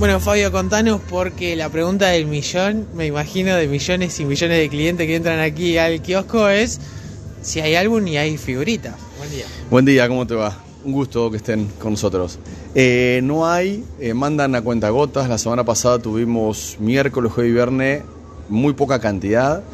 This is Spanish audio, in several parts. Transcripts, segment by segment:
Bueno, Fabio, contanos, porque la pregunta del millón, me imagino, de millones y millones de clientes que entran aquí al kiosco es si hay álbum y hay figuritas. Buen día. Buen día, ¿cómo te va? Un gusto que estén con nosotros. No hay, mandan a cuentagotas. La semana pasada tuvimos miércoles, jueves y viernes muy poca cantidad.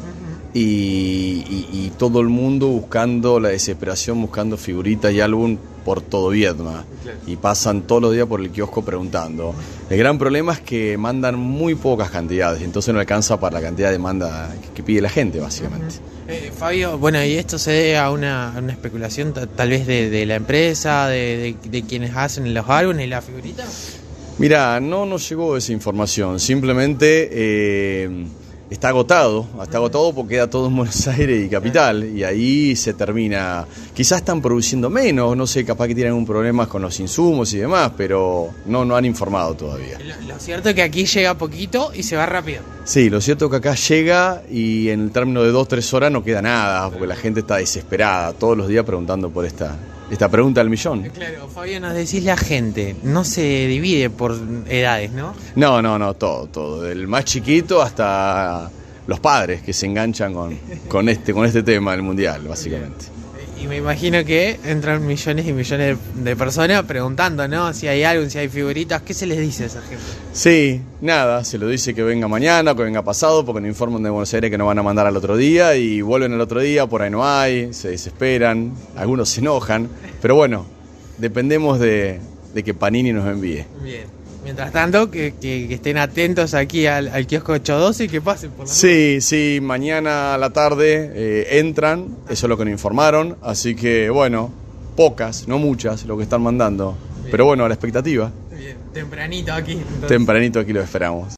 Y todo el mundo buscando la desesperación, buscando figuritas y álbum por todo Vietnam. Y pasan todos los días por el kiosco preguntando. El gran problema es que mandan muy pocas cantidades, entonces no alcanza para la cantidad de demanda que pide la gente, básicamente. Fabio, bueno, y esto se debe a una especulación tal vez de la empresa, de quienes hacen los álbumes y las figuritas. Mirá, no nos llegó esa información, simplemente está agotado porque queda todo en Buenos Aires y Capital, y ahí se termina. Quizás están produciendo menos, no sé, capaz que tienen un problema con los insumos y demás, pero no han informado todavía. Lo cierto es que aquí llega poquito y se va rápido. Sí, lo cierto es que acá llega y en el término de 2-3 horas no queda nada, porque la gente está desesperada, todos los días preguntando por esta pregunta del millón. Claro, Fabio, nos decís la gente, no se divide por edades, ¿no? No, todo, del más chiquito hasta los padres que se enganchan con este tema del mundial, básicamente. Y me imagino que entran millones y millones de personas preguntando, ¿no? Si hay algo, si hay figuritas, ¿qué se les dice a esa gente? Sí, nada, se lo dice que venga mañana, que venga pasado, porque nos informan de Buenos Aires que nos van a mandar al otro día y vuelven al otro día, por ahí no hay, se desesperan, algunos se enojan, pero bueno, dependemos de que Panini nos envíe. Bien. Mientras tanto, que estén atentos aquí al kiosco 812 y que pasen por la Sí, mañana a la tarde entran, eso es lo que nos informaron, así que bueno, pocas, no muchas, lo que están mandando, bien. Pero bueno, a la expectativa. Bien, tempranito aquí. Entonces. Tempranito aquí lo esperamos.